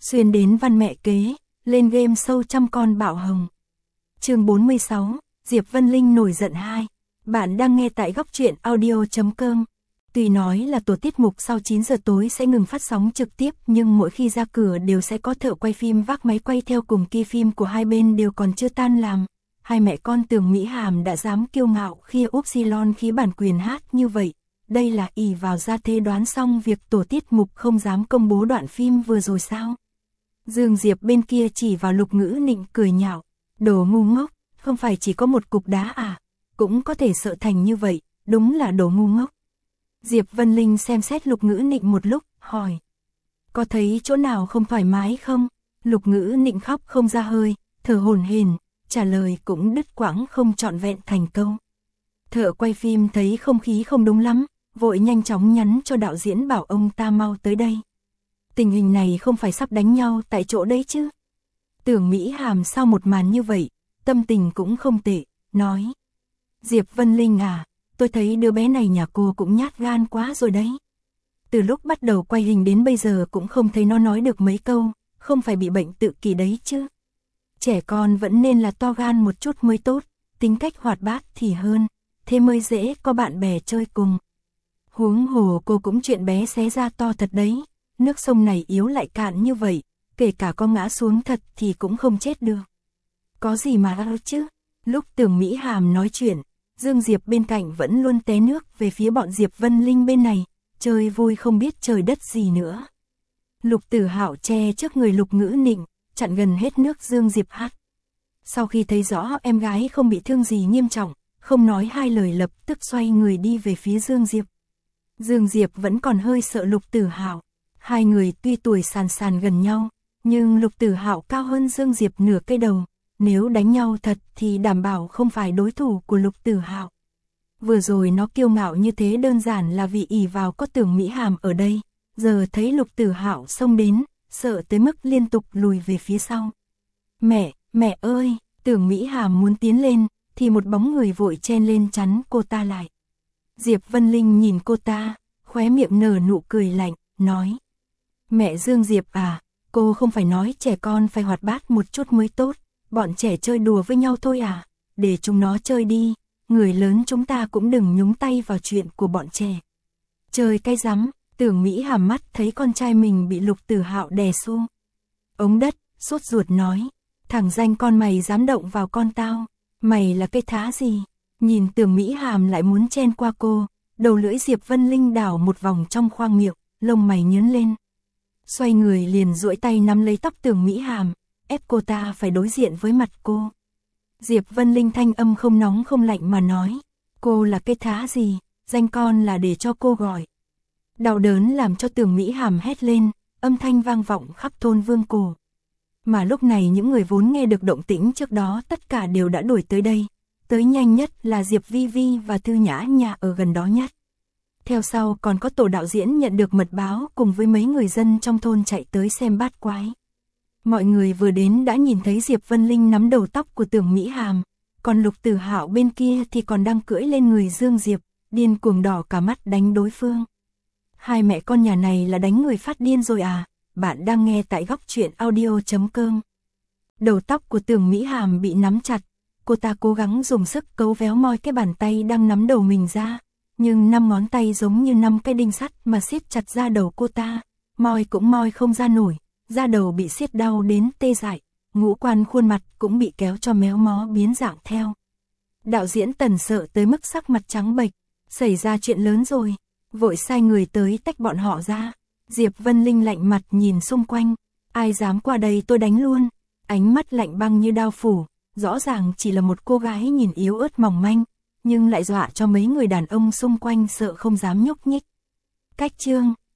Xuyên đến văn mẹ kế, lên game show trăm con bạo hồng. Chương 46, Diệp Vân Linh nổi giận 2. Bạn đang nghe tại góc truyện audio.com. Tuy nói là tổ tiết mục sau 9 giờ tối sẽ ngừng phát sóng trực tiếp, nhưng mỗi khi ra cửa đều sẽ có thợ quay phim vác máy quay theo, cùng kỳ phim của hai bên đều còn chưa tan làm. Hai mẹ con Tưởng Mỹ Hàm đã dám kiêu ngạo khi Upsilon khí bản quyền hát như vậy. Đây là ỷ vào gia thế đoán xong việc tổ tiết mục không dám công bố đoạn phim vừa rồi sao? Dương Diệp bên kia chỉ vào Lục Ngữ Nịnh cười nhạo. Đồ ngu ngốc, không phải chỉ có một cục đá à? Cũng có thể sợ thành như vậy, đúng là đồ ngu ngốc. Diệp Vân Linh xem xét Lục Ngữ Nịnh một lúc, hỏi. Có thấy chỗ nào không thoải mái không? Lục Ngữ Nịnh khóc không ra hơi, thở hổn hển, trả lời cũng đứt quãng không trọn vẹn thành câu. Thợ quay phim thấy không khí không đúng lắm, vội nhanh chóng nhắn cho đạo diễn bảo ông ta mau tới đây. Tình hình này không phải sắp đánh nhau tại chỗ đấy chứ? Tưởng Mỹ Hàm sau một màn như vậy, tâm tình cũng không tệ, nói. Diệp Vân Linh à, tôi thấy đứa bé này nhà cô cũng nhát gan quá rồi đấy. Từ lúc bắt đầu quay hình đến bây giờ cũng không thấy nó nói được mấy câu, không phải bị bệnh tự kỷ đấy chứ. Trẻ con vẫn nên là to gan một chút mới tốt, tính cách hoạt bát thì hơn, thế mới dễ có bạn bè chơi cùng. Huống hồ cô cũng chuyện bé xé ra to thật đấy, nước sông này yếu lại cạn như vậy, kể cả có ngã xuống thật thì cũng không chết được. Có gì mà lo chứ? Lúc Tưởng Mỹ Hàm nói chuyện, Dương Diệp bên cạnh vẫn luôn té nước về phía bọn Diệp Vân Linh bên này, chơi vui không biết trời đất gì nữa. Lục Tử Hạo che trước người Lục Ngữ Nịnh, chặn gần hết nước Dương Diệp hát. Sau khi thấy rõ em gái không bị thương gì nghiêm trọng, không nói hai lời lập tức xoay người đi về phía Dương Diệp. Dương Diệp vẫn còn hơi sợ Lục Tử Hạo. Hai người tuy tuổi sàn sàn gần nhau, nhưng Lục Tử Hạo cao hơn Dương Diệp nửa cây đầu. Nếu đánh nhau thật thì đảm bảo không phải đối thủ của Lục Tử Hạo. Vừa rồi nó kiêu ngạo như thế đơn giản là vì ỷ vào có Tưởng Mỹ Hàm ở đây. Giờ thấy Lục Tử Hạo xông đến, sợ tới mức liên tục lùi về phía sau. Mẹ ơi! Tưởng Mỹ Hàm muốn tiến lên, thì một bóng người vội chen lên chắn cô ta lại. Diệp Vân Linh nhìn cô ta, khóe miệng nở nụ cười lạnh, nói. Mẹ Dương Diệp à, cô không phải nói trẻ con phải hoạt bát một chút mới tốt, bọn trẻ chơi đùa với nhau thôi à, để chúng nó chơi đi, người lớn chúng ta cũng đừng nhúng tay vào chuyện của bọn trẻ. Chơi cái rắm, Tưởng Mỹ Hàm mắt thấy con trai mình bị Lục Tử Hạo đè xô. Ống đất, sốt ruột nói, thằng danh con mày dám động vào con tao, mày là cái thá gì? Nhìn Tưởng Mỹ Hàm lại muốn chen qua cô, đầu lưỡi Diệp Vân Linh đảo một vòng trong khoang miệng, lông mày nhướng lên. Xoay người liền duỗi tay nắm lấy tóc Tưởng Mỹ Hàm, ép cô ta phải đối diện với mặt cô. Diệp Vân Linh thanh âm không nóng không lạnh mà nói, cô là cái thá gì, danh con là để cho cô gọi. Đau đớn làm cho Tưởng Mỹ Hàm hét lên, âm thanh vang vọng khắp thôn Vương Cổ. Mà lúc này những người vốn nghe được động tĩnh trước đó tất cả đều đã đuổi tới đây. Tới nhanh nhất là Diệp Vi Vi và Thư Nhã Nhã ở gần đó nhất. Theo sau còn có tổ đạo diễn nhận được mật báo cùng với mấy người dân trong thôn chạy tới xem bát quái. Mọi người vừa đến đã nhìn thấy Diệp Vân Linh nắm đầu tóc của Tưởng Mỹ Hàm, còn Lục Tử Hạo bên kia thì còn đang cưỡi lên người Dương Diệp, điên cuồng đỏ cả mắt đánh đối phương. Hai mẹ con nhà này là đánh người phát điên rồi à? Bạn đang nghe tại góc truyện audio.com. Đầu tóc của Tưởng Mỹ Hàm bị nắm chặt, cô ta cố gắng dùng sức cấu véo moi cái bàn tay đang nắm đầu mình ra, nhưng 5 ngón tay giống như 5 cái đinh sắt mà siết chặt ra đầu cô ta, moi cũng moi không ra nổi, da đầu bị siết đau đến tê dại, ngũ quan khuôn mặt cũng bị kéo cho méo mó biến dạng theo. Đạo diễn Tần sợ tới mức sắc mặt trắng bệch, xảy ra chuyện lớn rồi, vội sai người tới tách bọn họ ra. Diệp Vân Linh lạnh mặt nhìn xung quanh, ai dám qua đây tôi đánh luôn, ánh mắt lạnh băng như đao phủ, rõ ràng chỉ là một cô gái nhìn yếu ớt mỏng manh, nhưng lại dọa cho mấy người đàn ông xung quanh sợ không dám nhúc nhích. Cách chương